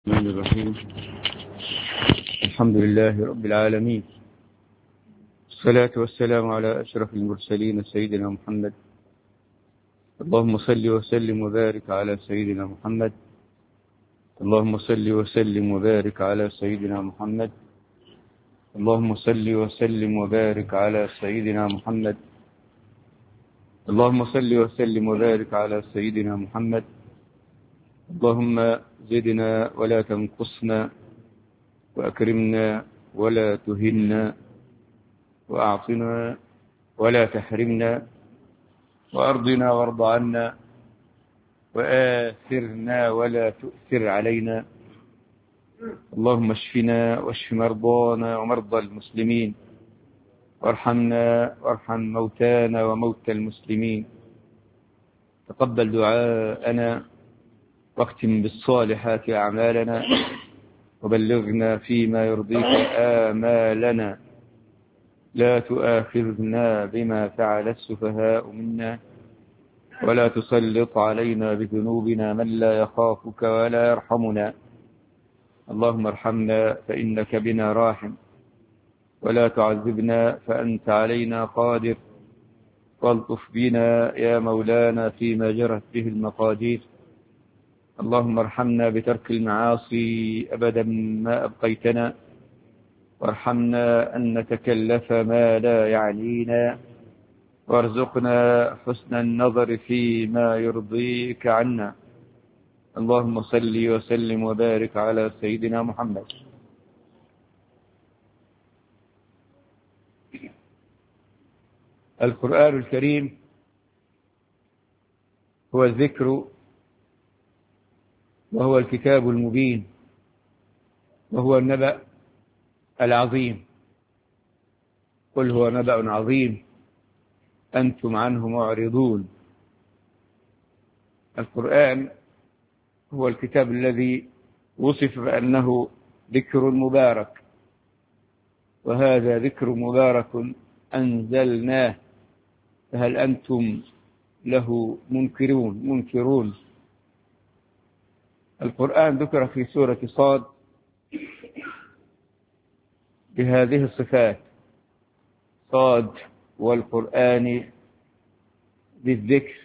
الرحمن الرحيم. الحمد لله رب العالمين، الصلاة والسلام على أشرف المرسلين سيدنا محمد. اللهم صل وسلم وبارك على سيدنا محمد. اللهم صل وسلم وبارك على سيدنا محمد. اللهم صل وسلم وبارك على سيدنا محمد. اللهم صل وسلم وبارك على سيدنا محمد. اللهم زدنا ولا تنقصنا، وأكرمنا ولا تهنا، وأعطنا ولا تحرمنا، وأرضنا وارض عنا، وآثرنا ولا تؤثر علينا. اللهم اشفنا واشف مرضانا ومرضى المسلمين، وارحمنا وارحم موتانا وموتى المسلمين. تقبل دعاءنا، واختم بالصالحات أعمالنا، وبلغنا فيما يرضيك آمالنا. لا تؤاخذنا بما فعل السفهاء منا، ولا تسلط علينا بذنوبنا من لا يخافك ولا يرحمنا. اللهم ارحمنا فإنك بنا راحم، ولا تعذبنا فأنت علينا قادر. والطف بنا يا مولانا فيما جرت به المقادير. اللهم ارحمنا بترك المعاصي أبدا ما أبقيتنا، وارحمنا أن نتكلف ما لا يعنينا، وارزقنا حسن النظر فيما يرضيك عنا. اللهم صل وسلم وبارك على سيدنا محمد. القرآن الكريم هو الذكر، وهو الكتاب المبين، وهو النبأ العظيم. قل هو نبأ عظيم أنتم عنه معرضون. القرآن هو الكتاب الذي وصف بأنه ذكر مبارك، وهذا ذكر مبارك أنزلناه، فهل أنتم له منكرون. القرآن ذكر في سورة صاد بهذه الصفات: صاد والقرآن بالذكر.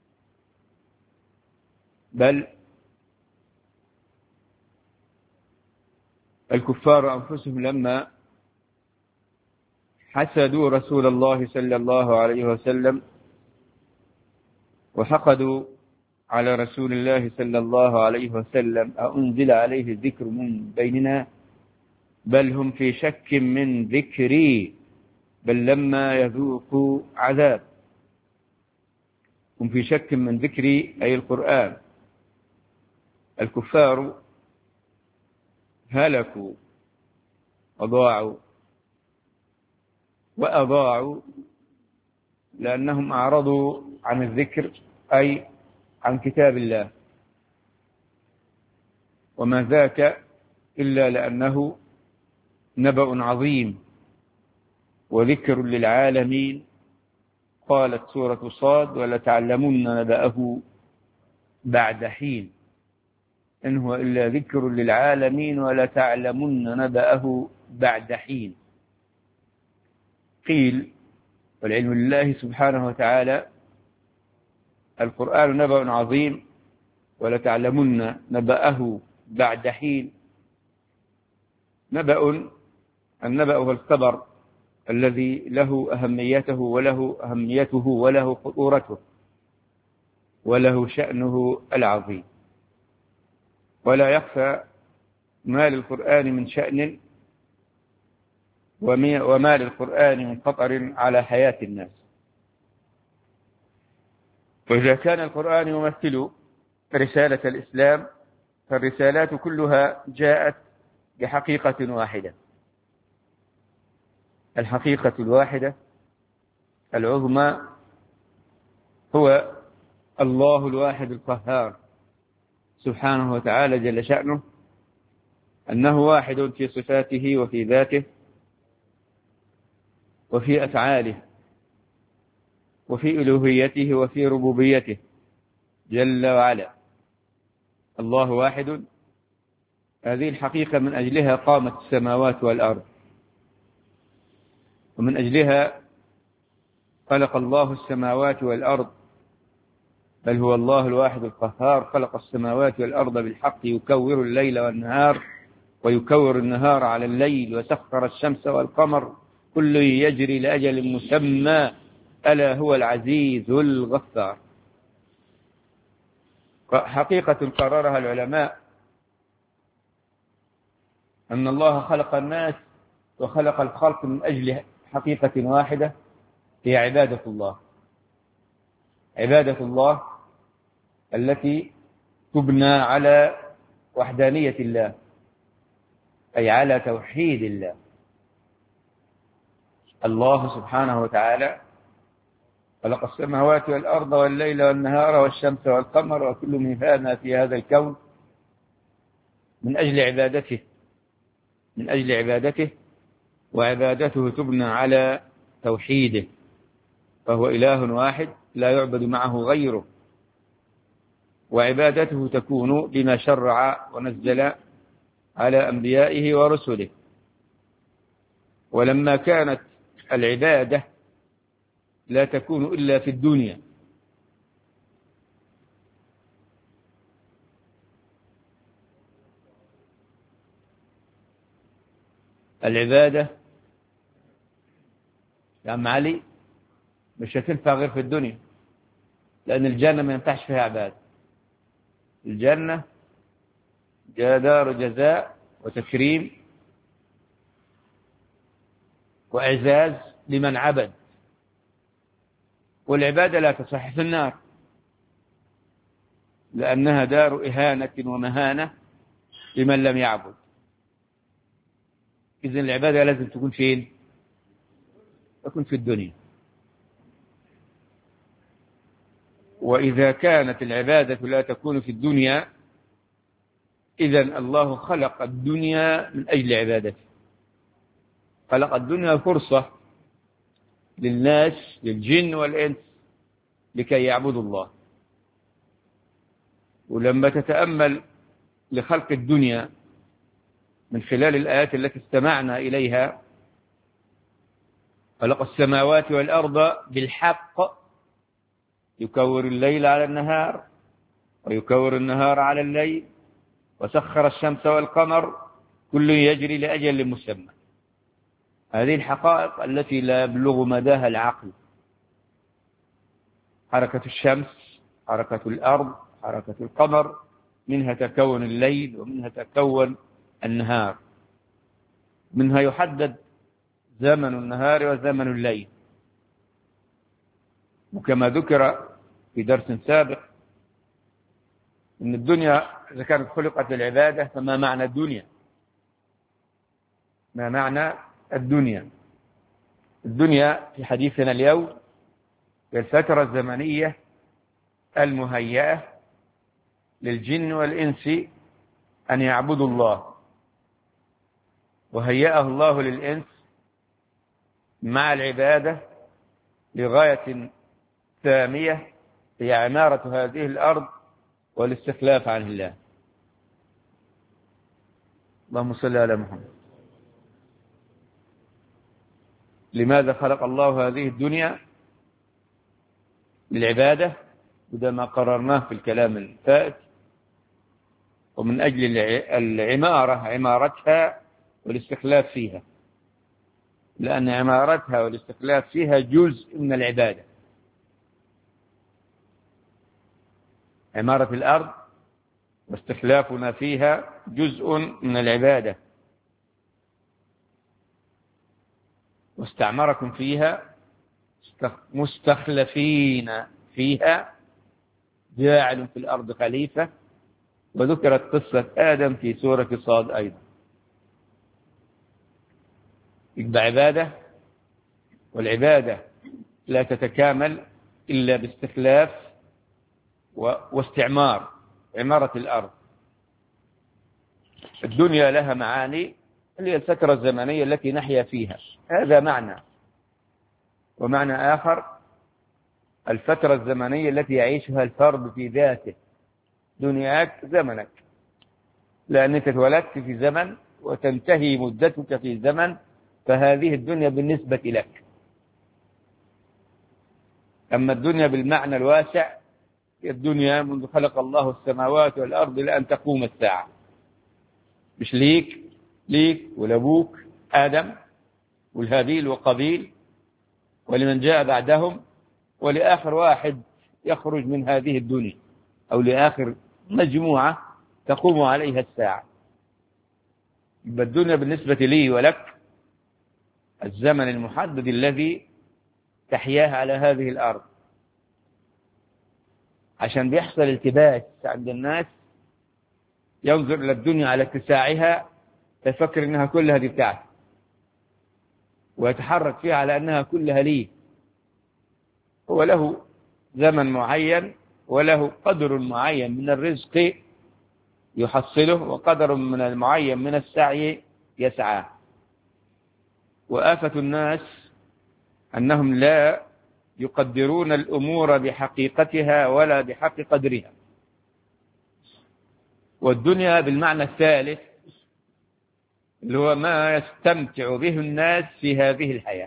بل الكفار أنفسهم لما حسدوا رسول الله صلى الله عليه وسلم وحقدوا على رسول الله صلى الله عليه وسلم أنزل عليه الذكر من بيننا، بل هم في شك من ذكري، بل لما يذوقوا عذاب. هم في شك من ذكري أي القرآن. الكفار هلكوا وأضاعوا لأنهم أعرضوا عن الذكر، أي عن كتاب الله، وما ذاك إلا لأنه نبأ عظيم وذكر للعالمين. قالت سورة صاد: ولتعلمن نبأه بعد حين. إن هو إلا ذكر للعالمين ولتعلمن نبأه بعد حين. قيل، والعلم لله سبحانه وتعالى: القرآن نبأ عظيم ولتعلمن نبأه بعد حين. النبأ هو الخبر الذي له أهميته وله خطورته وله شأنه العظيم. ولا يخفى ما للقرآن من شأن وما للقرآن من خطر على حياة الناس. وإذا كان القرآن يمثل رسالة الإسلام، فالرسالات كلها جاءت بحقيقة واحدة. الحقيقة الواحدة العظمى هو الله الواحد القهار سبحانه وتعالى جل شأنه، أنه واحد في صفاته وفي ذاته وفي أفعاله وفي ألوهيته وفي ربوبيته جل وعلا. الله واحد هذه الحقيقة من أجلها قامت السماوات والأرض، ومن أجلها خلق الله السماوات والأرض، بل هو الله الواحد القهار. خلق السماوات والأرض بالحق يكور الليل والنهار ويكور النهار على الليل، وسخر الشمس والقمر كل يجري لأجل مسمى، ألا هو العزيز الغفار. حقيقة قررها العلماء أن الله خلق الناس وخلق الخلق من أجل حقيقة واحدة، هي عبادة الله. عبادة الله التي تبنى على وحدانية الله، أي على توحيد الله. الله سبحانه وتعالى خلق السماوات والأرض والليل والنهار والشمس والقمر وكل من هذا في هذا الكون من أجل عبادته، من أجل عبادته، وعبادته تبنى على توحيده، فهو إله واحد لا يعبد معه غيره، وعبادته تكون بما شرع ونزل على أنبيائه ورسله. ولما كانت العبادة لا تكون إلا في الدنيا، العبادة يا عم علي مش هتنفع غير في الدنيا، لأن الجنة ما ينفعش فيها عبادة. الجنة دار جزاء وتكريم وإعزاز لمن عبد، والعبادة لا تصح في النار، لأنها دار إهانة ومهانة لمن لم يعبد. إذن العبادة لازم تكون فين؟ تكون في الدنيا. وإذا كانت العبادة لا تكون في الدنيا، إذن الله خلق الدنيا من أجل عبادته. خلق الدنيا فرصة للناس، للجن والإنس، لكي يعبدوا الله. ولما تتأمل لخلق الدنيا من خلال الآيات التي استمعنا إليها، خلق السماوات والأرض بالحق يكور الليل على النهار ويكور النهار على الليل، وسخر الشمس والقمر كل يجري لأجل مسمى. هذه الحقائق التي لا يبلغ مداها العقل. حركة الشمس، حركة الأرض، حركة القمر، منها تكون الليل ومنها تكون النهار، منها يحدد زمن النهار وزمن الليل. وكما ذكر في درس سابق أن الدنيا إذا كانت خلقت للعبادة فما معنى الدنيا؟ ما معنى الدنيا؟ الدنيا في حديثنا اليوم هي الفترة الزمنية المهيئة للجن والإنس أن يعبدوا الله، وهيأه الله للإنس مع العبادة لغاية ثانية هي عمارة هذه الأرض والاستخلاف عن الله. اللهم صل على محمد. لماذا خلق الله هذه الدنيا؟ للعبادة، وده ما قررناه في الكلام الفائت، ومن أجل العمارة، عمارتها والاستخلاف فيها، لأن عمارتها والاستخلاف فيها جزء من العبادة. عمارة الأرض واستخلافنا فيها جزء من العبادة. واستعمركم فيها مستخلفين فيها جاعل في الأرض خليفة، وذكرت قصة آدم في سورة صاد أيضا. يبقى عبادة، والعبادة لا تتكامل إلا باستخلاف واستعمار، عمارة الأرض. الدنيا لها معاني، اللي هي الفترة الزمنية التي نحيا فيها، هذا معنى. ومعنى آخر الفترة الزمنية التي يعيشها الفرد في ذاته، دنياك زمنك، لأنك اتولدت في زمن وتنتهي مدتك في زمن، فهذه الدنيا بالنسبة لك. أما الدنيا بالمعنى الواسع، الدنيا منذ خلق الله السماوات والأرض لأن تقوم الساعة، مش ليك ولأبوك آدم والهابيل وقابيل ولمن جاء بعدهم ولآخر واحد يخرج من هذه الدنيا، أو لآخر مجموعة تقوم عليها الساعة. يبقى الدنيا بالنسبة لي ولك الزمن المحدد الذي تحياه على هذه الأرض. عشان بيحصل التباس عند الناس، ينظر إلى الدنيا على اتساعها تفكر أنها كلها دي بتاعته، ويتحرك فيها على أنها كلها ليه. هو له زمن معين وله قدر معين من الرزق يحصله، وقدر من المعين من السعي يسعاه. وآفة الناس أنهم لا يقدرون الأمور بحقيقتها ولا بحق قدرها. والدنيا بالمعنى الثالث اللي هو ما يستمتع به الناس في هذه الحياة،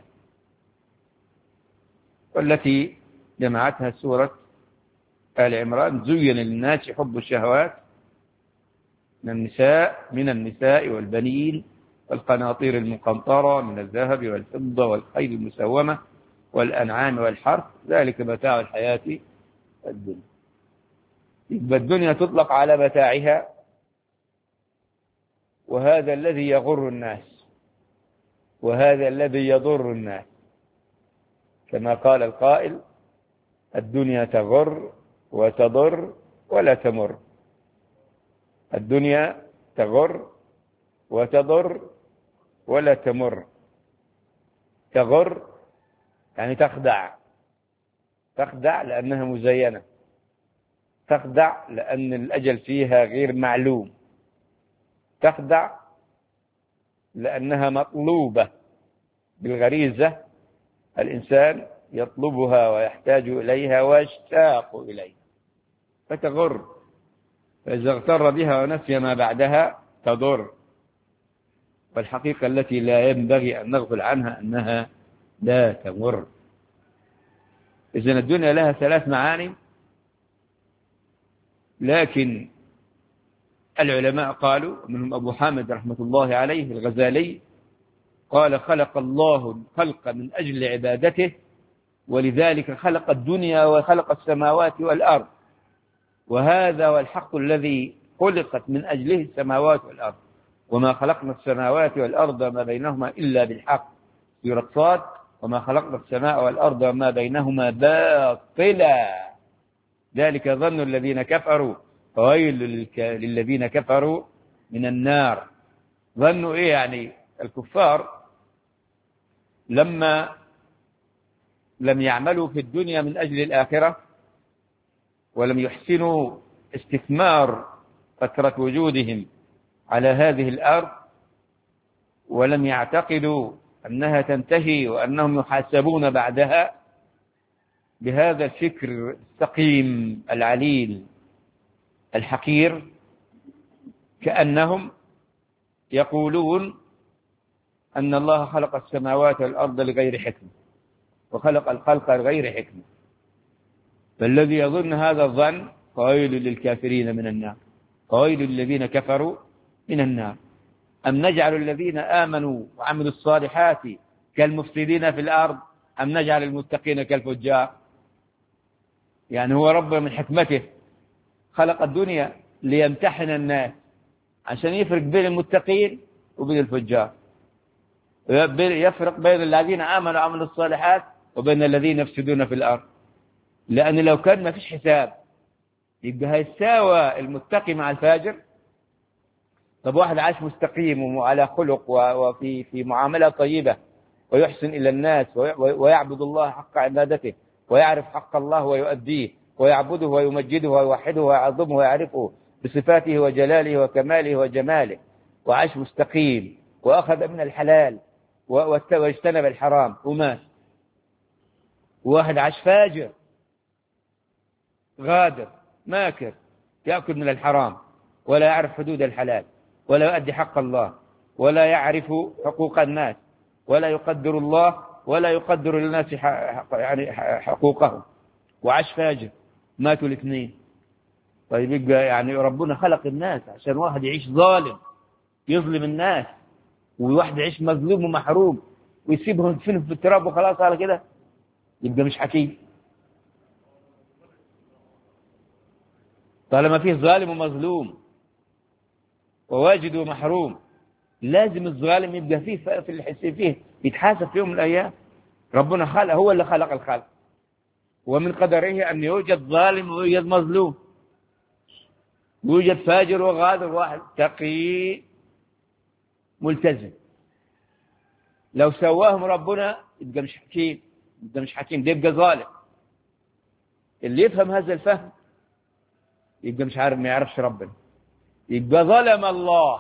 والتي جمعتها سورة آل عمران: زين للناس حب الشهوات من النساء والبنين والقناطير المقنطرة من الذهب والفضة والخيل المسومة والأنعام والحرث، ذلك متاع الحياة الدنيا. يبقى الدنيا تطلق على متاعها، وهذا الذي يغر الناس وهذا الذي يضر الناس، كما قال القائل: الدنيا تغر وتضر ولا تمر. الدنيا تغر وتضر ولا تمر. تغر يعني تخدع لأنها مزينة، تخدع لأن الأجل فيها غير معلوم، تخدع لأنها مطلوبة بالغريزة، الإنسان يطلبها ويحتاج إليها ويشتاق إليها فتغر. فإذا اغتر بها ونسي ما بعدها تضر. والحقيقة التي لا ينبغي أن نغفل عنها أنها لا تمر. إذن الدنيا لها ثلاث معاني، لكن العلماء قالوا، منهم أبو حامد رحمة الله عليه الغزالي قال: خلق الله الخلق من أجل عبادته، ولذلك خلق الدنيا وخلق السماوات والأرض، وهذا هو الحق الذي خلقت من أجله السماوات والأرض، وما خلقنا السماوات والأرض وما بينهما إلا بالحق. سورة صاد: وما خلقنا السماء والأرض وما بينهما باطلا ذلك ظن الذين كفروا فويل للذين كفروا من النار. ظنوا إيه؟ يعني الكفار لما لم يعملوا في الدنيا من أجل الآخرة، ولم يحسنوا استثمار فترة وجودهم على هذه الأرض، ولم يعتقدوا أنها تنتهي وأنهم يحاسبون بعدها، بهذا الفكر السقيم العليل الحقير، كأنهم يقولون أن الله خلق السماوات والأرض لغير حكمة، وخلق الخلق لغير حكمة. فالذي يظن هذا الظن فويل للكافرين من النار، فويل للذين كفروا من النار. أم نجعل الذين آمنوا وعملوا الصالحات كالمفسدين في الأرض، أم نجعل المتقين كالفجار؟ يعني هو رب من حكمته خلق الدنيا ليمتحن الناس، عشان يفرق بين المتقين وبين الفجار، يفرق بين الذين آمنوا وعملوا الصالحات وبين الذين يفسدون في الأرض. لأن لو كان ما فيش حساب يبقى هيساوى المتقي مع الفاجر. طب واحد عاش مستقيم وعلى خلق وفي معاملة طيبة ويحسن إلى الناس ويعبد الله حق عبادته ويعرف حق الله ويؤديه ويعبده ويمجده ويوحده ويعظمه ويعرفه بصفاته وجلاله وكماله وجماله، وعاش مستقيم وأخذ من الحلال واجتنب الحرام ومات. واحد عاش فاجر غادر ماكر يأكل من الحرام ولا يعرف حدود الحلال ولا يؤدي حق الله، ولا يعرف حقوق الناس، ولا يقدر الله ولا يقدر للناس يعني حقوقهم، وعاش فاجر، ماتوا الاثنين. طيب يبقى يعني ربنا خلق الناس عشان واحد يعيش ظالم يظلم الناس، وواحد يعيش مظلوم ومحروم ويسيبهم في التراب وخلاص على كده؟ يبقى مش حكيم. طالما فيه ظالم ومظلوم وواجد ومحروم، لازم الظالم يبقى فيه في الحس فيه يتحاسب في يوم من الأيام. ربنا خلق، هو اللي خلق الخلق، ومن قدره أن يوجد ظالم ويوجد مظلوم، يوجد فاجر وغادر، واحد تقي ملتزم. لو سواهم ربنا يبقى مش حكيم، يبقى مش حكيم، ده يبقى ظالم. اللي يفهم هذا الفهم يبقى مش عارف، ما يعرفش ربنا، يبقى ظلم الله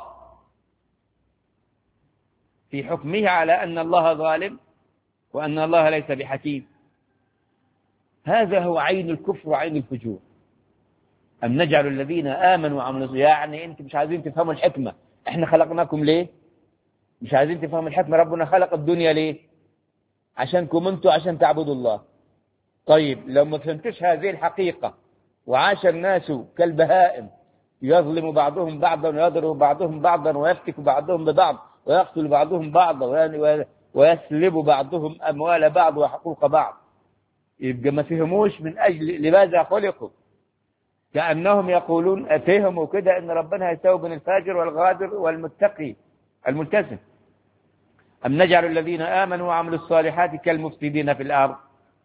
في حكمه على أن الله ظالم وأن الله ليس بحكيم. هذا هو عين الكفر وعين الفجور. أم نجعل الذين آمنوا وعملوا، يعني أنتم مش عايزين تفهموا الحكمة، إحنا خلقناكم ليه؟ مش عايزين تفهموا الحكمة، ربنا خلق الدنيا ليه؟ عشانكم أنتم، عشان تعبدوا الله. طيب لو ما فهمتش هذه الحقيقة وعاش الناس كالبهائم يظلم بعضهم بعضا ويضرب بعضهم بعضا ويفتك بعضهم ببعض ويقتل بعضهم بعضا ويسلب بعضهم أموال بعض وحقوق بعض، يبقى ما فهموش من أجل لماذا خلقوا. كأنهم يقولون أفهموا كده أن ربنا يساوي بين الفاجر والغادر والمتقي الملتزم. أم نجعل الذين آمنوا وعملوا الصالحات كالمفسدين في الأرض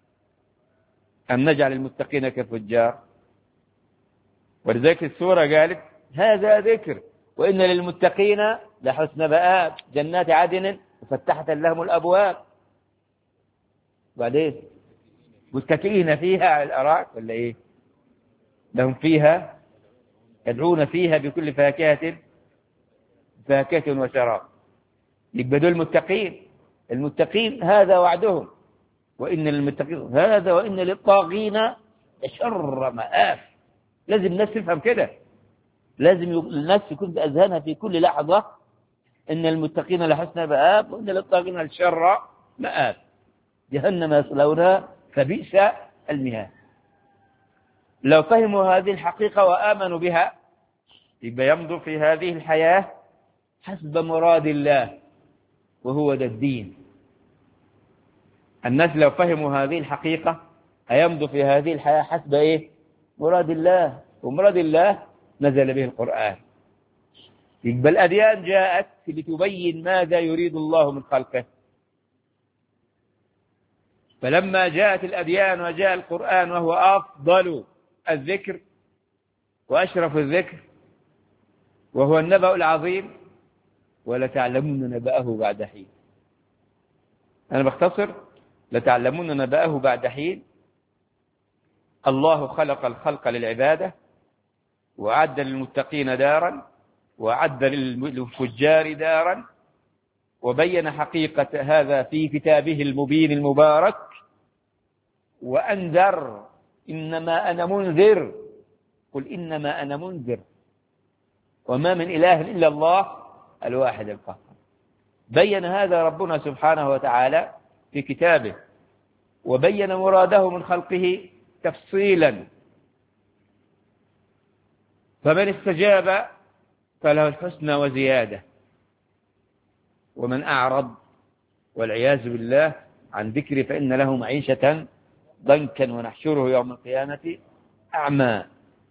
أم نجعل المتقين كالفجار. ولذلك السورة قالت هذا ذكر وإن للمتقين لحسن مآب، جنات عدن مفتحة لهم الأبواب. وبعدين متكئين فيها على الأرائك ولا إيه؟ لهم فيها يدعون فيها بكل فاكهة وشراب. يبقى دول المتقين. المتقين هذا وعدهم، وإن للمتقين هذا وإن للطاغين شر مآب. لازم الناس تفهم كده، لازم الناس يكون بأذهانها في كل لحظة إن المتقين لحسن مآب وإن للطاغين الشر مآب، جهنم يصلونها فبئس المهاد. لو فهموا هذه الحقيقة وآمنوا بها يبقى يمضوا في هذه الحياة حسب مراد الله، وهو ده الدين. الناس لو فهموا هذه الحقيقة هيمضوا في هذه الحياة حسب إيه؟ مراد الله، ومراد الله نزل به القرآن. يبقى الأديان جاءت لتبين ماذا يريد الله من خلقه. فلما جاءت الأديان وجاء القرآن وهو أفضل الذكر وأشرف الذكر وهو النبأ العظيم، ولتعلمون نبأه بعد حين. أنا بختصر، لتعلمون نبأه بعد حين. الله خلق الخلق للعبادة، وأعد للمتقين دارا، وأعد للفجار دارا، وبين حقيقة هذا في كتابه المبين المبارك، وأنذر إنما أنا منذر، قل إنما أنا منذر وما من إله إلا الله الواحد القهار. بين هذا ربنا سبحانه وتعالى في كتابه، وبين مراده من خلقه تفصيلا. فمن استجاب فله الحسنى وزيادة، ومن أعرض والعياذ بالله عن ذكري فإن له معيشة ضنكا ونحشره يوم القيامة أعمى.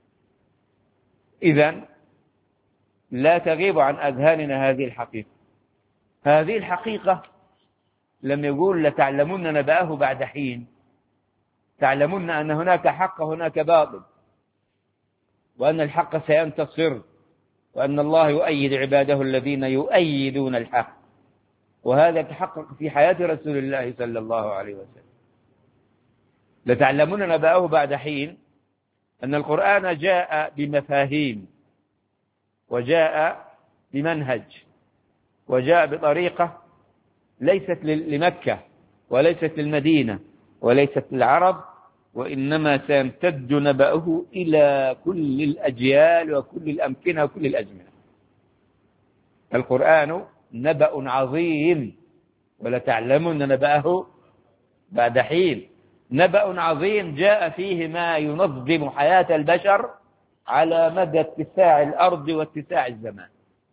إذن لا تغيب عن أذهاننا هذه الحقيقة. هذه الحقيقة لم يقول لتعلمون نبأه بعد حين، تعلمون أن هناك حق وهناك باطل، وأن الحق سينتصر، وأن الله يؤيد عباده الذين يؤيدون الحق. وهذا تحقق في حياة رسول الله صلى الله عليه وسلم. لتعلمون نبأه بعد حين أن القرآن جاء بمفاهيم، وجاء بمنهج، وجاء بطريقة ليست لمكة وليست للمدينة وليست للعرب، وإنما سيمتد نبأه إلى كل الأجيال وكل الأمكنة وكل الأزمنة. القرآن نبأ عظيم، ولتعلمن نبأه بعد حين. نبأ عظيم جاء فيه ما ينظم حياة البشر على مدى اتساع الأرض واتساع الزمان.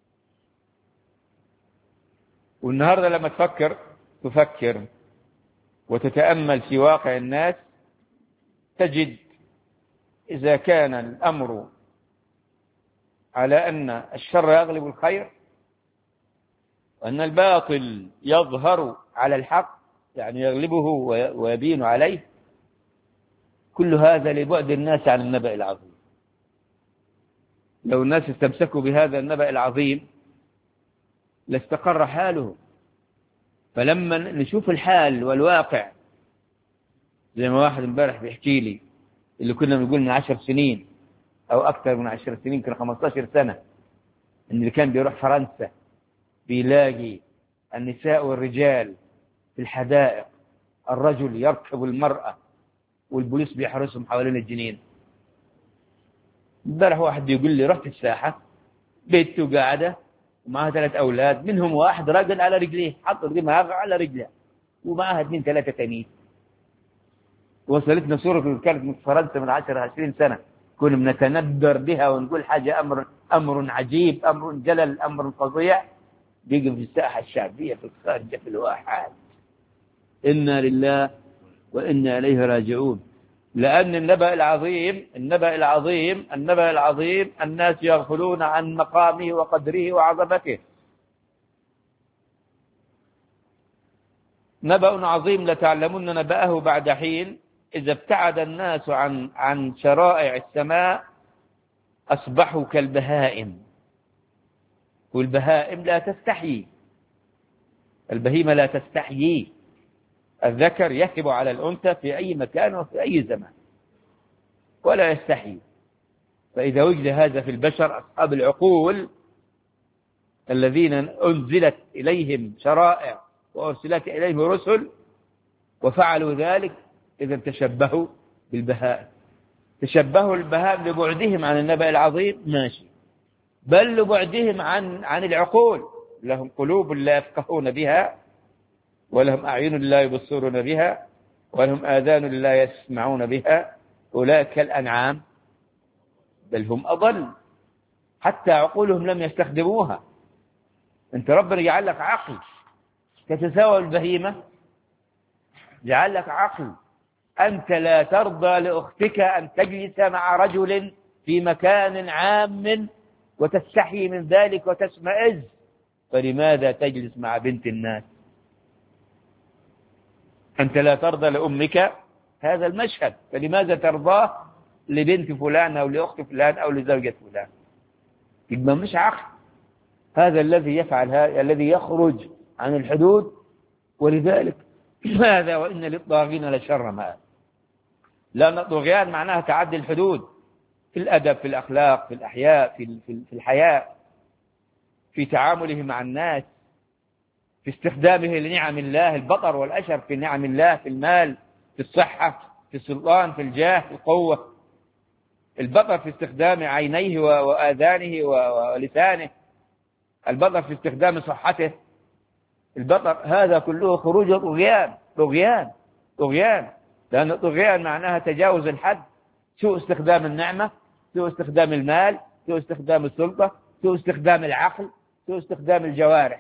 والنهاردة لما تفكر وتتأمل في واقع الناس، تجد إذا كان الأمر على أن الشر يغلب الخير، وأن الباطل يظهر على الحق، يعني يغلبه ويبين عليه، كل هذا لبعد الناس عن النبأ العظيم. لو الناس استمسكوا بهذا النبأ العظيم لاستقر حاله. فلما نشوف الحال والواقع، زي ما واحد امبارح بيحكي لي، اللي كنا بنقول من 10 سنين أو أكثر من 10 سنين، كان 15 سنة، إن اللي كان بيروح فرنسا بيلاقي النساء والرجال في الحدائق، الرجل يركب المرأة والبوليس بيحرسهم حوالين الجنين. امبارح واحد بيقول لي رحت الساحة، بنته قاعدة ومعها 3 أولاد، منهم واحد راجل على رجليه، حط دماغه على رجله، ومعها 2 3 تانيين. وصلتنا صورة كانت من فرنسا من 10 20 سنة، كنا بنتندر بها ونقول حاجة أمر عجيب، أمر جلل، أمر فظيع، بيجي في الساحة الشعبية في الخارج في الواحات. إنا لله وإنا إليه راجعون. لأن النبأ العظيم الناس يغفلون عن مقامه وقدره وعظمته. نبأ عظيم لتعلمن نبأه بعد حين. إذا ابتعد الناس عن شرائع السماء أصبحوا كالبهائم، والبهائم لا تستحيي. البهيمة لا تستحيي. الذكر يهب على الأنثى في أي مكان وفي أي زمان ولا يستحيي. فإذا وجد هذا في البشر، أصحاب العقول الذين أنزلت إليهم شرائع وأرسلت إليهم رسل وفعلوا ذلك، إذا تشبهوا بالبهائم. تشبهوا البهائم لبعدهم عن النبأ العظيم، ماشي، بل لبعدهم عن العقول. لهم قلوب لا يفقهون بها، ولهم أعين لا يبصرون بها، ولهم آذان لا يسمعون بها، أولئك كالأنعام بل هم أضل، حتى عقولهم لم يستخدموها. أنت ربنا جعل لك عقل تتساوى البهيمة، جعل لك عقل. أنت لا ترضى لأختك أن تجلس مع رجل في مكان عام وتستحي من ذلك وتشمئز، فلماذا تجلس مع بنت الناس؟ أنت لا ترضى لأمك هذا المشهد، فلماذا ترضاه لبنت فلان أو لأخت فلان أو لزوجة فلان؟ يبقى مش عقل. هذا الذي يفعل، هذا الذي يخرج عن الحدود. ولذلك هذا وإن للطاغين لشر مآب. لأن الطغيان معناها تعدي الحدود في الأدب، في الأخلاق، في الأحياء، في الحياء، في تعامله مع الناس، في استخدامه لنعم الله، البطر والأشر في نعم الله، في المال، في الصحة، في السلطان، في الجاه، في القوة. البطر في استخدام عينيه وآذانه ولسانه، البطر في استخدام صحته. البطر هذا كله خروج طغيان. لأن الطغيان معناها تجاوز الحد، سوء استخدام النعمة، سوء استخدام المال، سوء استخدام السلطة، سوء استخدام العقل، سوء استخدام الجوارح،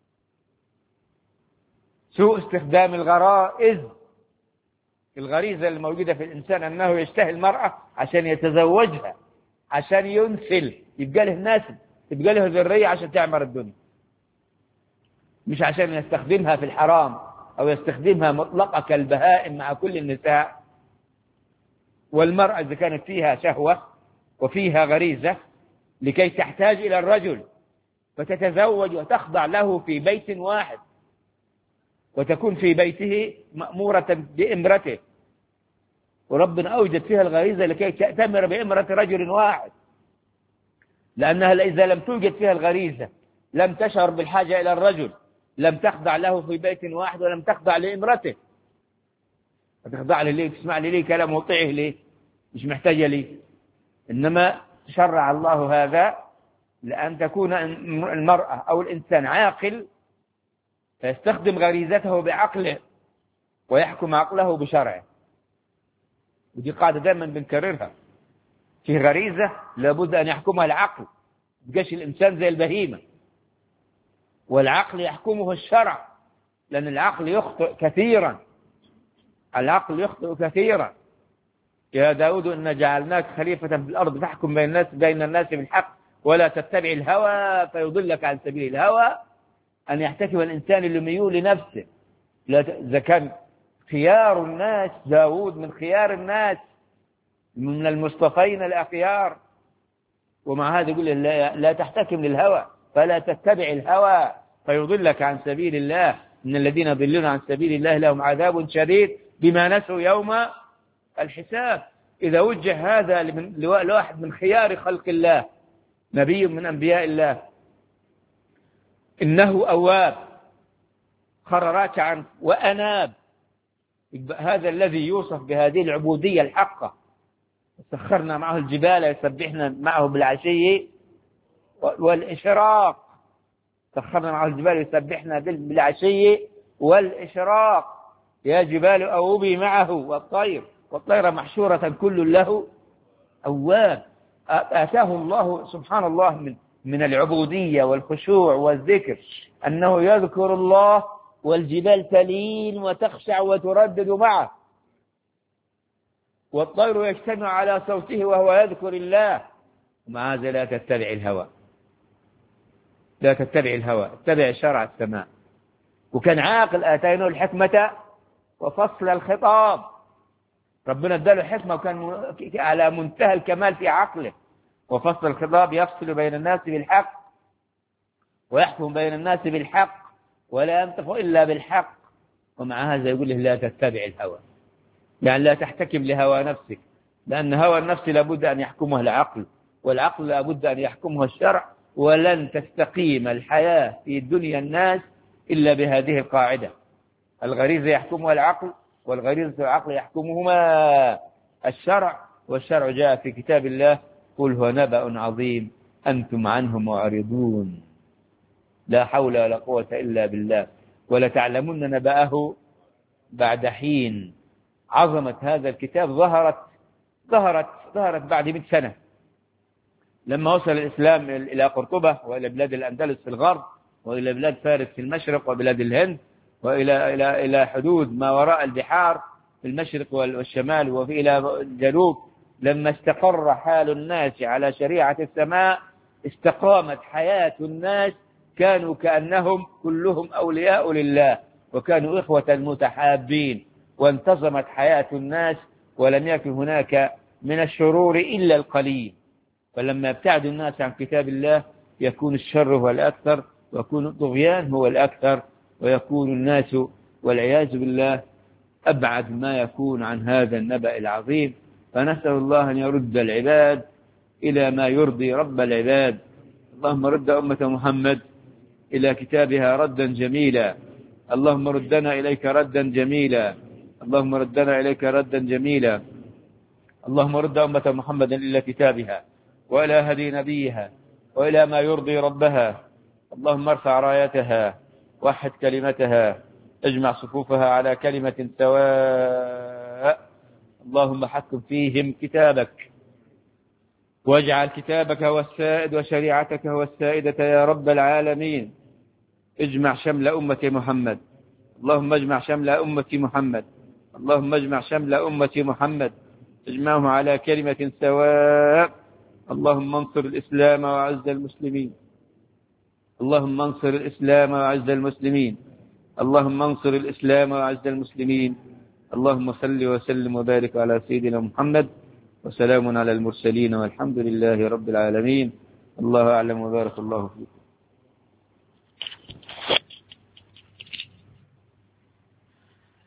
سوء استخدام الغرائز. الغريزة الموجودة في الإنسان أنه يشتهي المرأة عشان يتزوجها، عشان ينسل، يبقى له ناسل، يبقى له ذرية عشان تعمر الدنيا، مش عشان يستخدمها في الحرام أو يستخدمها مطلقة كالبهائم مع كل النساء. والمرأة إذا كانت فيها شهوة وفيها غريزة لكي تحتاج إلى الرجل فتتزوج وتخضع له في بيت واحد، وتكون في بيته مأمورة بإمرته، وربنا أوجد فيها الغريزة لكي تأتمر بإمرة رجل واحد، لأنها إذا لم توجد فيها الغريزة لم تشعر بالحاجة إلى الرجل، لم تخضع له في بيت واحد، ولم تخضع لإمرته. تخضع له ليه؟ تسمع لي ليه كلام وطيعه ليه؟ مش محتاجة ليه. إنما شرع الله هذا لأن تكون المرأة أو الإنسان عاقل فيستخدم غريزته بعقله ويحكم عقله بشرعه. ودي قاعدة دائما بنكررها، في غريزة لابد أن يحكمها العقل، بقاش الإنسان زي البهيمة، والعقل يحكمه الشرع، لأن العقل يخطئ كثيرا، العقل يخطئ كثيرا. يا داود إنا جعلناك خليفة في الأرض تحكم بين الناس بالحق ولا تتبع الهوى فيضلك عن سبيل الهوى. أن يحتكم الإنسان لميول لنفسه. إذا كان خيار الناس داود من خيار الناس من المصطفين الأخيار، ومع هذا يقول لا تحتكم للهوى فلا تتبع الهوى فيضلك عن سبيل الله. إن الذين يضلون عن سبيل الله لهم عذاب شديد بما نسوا يوم الحساب. إذا وجه هذا لواحد من خيار خلق الله، نبي من أنبياء الله، إنه أواب خر راكعا وأناب، هذا الذي يوصف بهذه العبودية الحقة. سخرنا معه الجبال يسبحنا معه بالعشي والإشراق، سخرنا معه الجبال يسبحنا بالعشي والإشراق. يا جبال أوبي معه والطير محشورة كل له أواب. آتاه الله سبحان الله من العبودية والخشوع والذكر أنه يذكر الله والجبال تلين وتخشع وتردد معه، والطير يجتمع على صوته وهو يذكر الله. ومع هذا لا تتبع الهوى، لا تتبع الهوى، اتبع شرع السماء. وكان عاقل، آتيناه الحكمة وفصل الخطاب، ربنا اداله حكمة وكان على منتهى الكمال في عقله. وفصل الخطاب يفصل بين الناس بالحق ويحكم بين الناس بالحق ولا ينطق إلا بالحق. ومع هذا يقول له لا تتبع الهوى، يعني لا تحتكم لهوى نفسك، لأن هوى النفس لابد أن يحكمه العقل، والعقل لابد أن يحكمه الشرع. ولن تستقيم الحياة في دنيا الناس إلا بهذه القاعدة: الغريزة يحكمها العقل، والغريزة والعقل يحكمهما الشرع. والشرع جاء في كتاب الله: قل هو نبأ عظيم أنتم عنه معرضون لا حول ولا قوة إلا بالله ولتعلمن نبأه بعد حين. عظمة هذا الكتاب ظهرت بعد 100 سنة لما وصل الإسلام إلى قرطبة وإلى بلاد الأندلس في الغرب وإلى بلاد فارس في المشرق وبلاد الهند وإلى حدود ما وراء البحار في المشرق والشمال وإلى الجنوب. لما استقر حال الناس على شريعة السماء استقامت حياة الناس، كانوا كأنهم كلهم أولياء لله وكانوا إخوة متحابين، وانتظمت حياة الناس ولم يكن هناك من الشرور إلا القليل. فلما ابتعد الناس عن كتاب الله يكون الشر هو الأكثر ويكون الطغيان هو الأكثر، ويكون الناس والعياذ بالله أبعد ما يكون عن هذا النبأ العظيم. فنسأل الله أن يرد العباد إلى ما يرضي رب العباد. اللهم رد أمة محمد إلى كتابها ردا جميلا، اللهم ردنا إليك ردا جميلا، اللهم ردنا إليك ردا جميلا. اللهم رد أمة محمد إلى كتابها وإلى هدي نبيها وإلى ما يرضي ربها. اللهم ارفع رايتها، وحد كلمتها، اجمع صفوفها على كلمة سواء. اللهم حكم فيهم كتابك، واجعل كتابك هو السائد وشريعتك هو السائدة يا رب العالمين. اجمع شمل أمة محمد، اللهم اجمع شمل أمة محمد، اللهم اجمع شمل أمة محمد، اجمعهم على كلمة سواء. اللهم انصر الإسلام وعز المسلمين، اللهم انصر الإسلام وعز المسلمين، اللهم انصر الإسلام وعز المسلمين. اللهم صل وسلم وبارك على سيدنا محمد، وسلام على المرسلين والحمد لله رب العالمين. الله أعلم وبارك الله فيكم.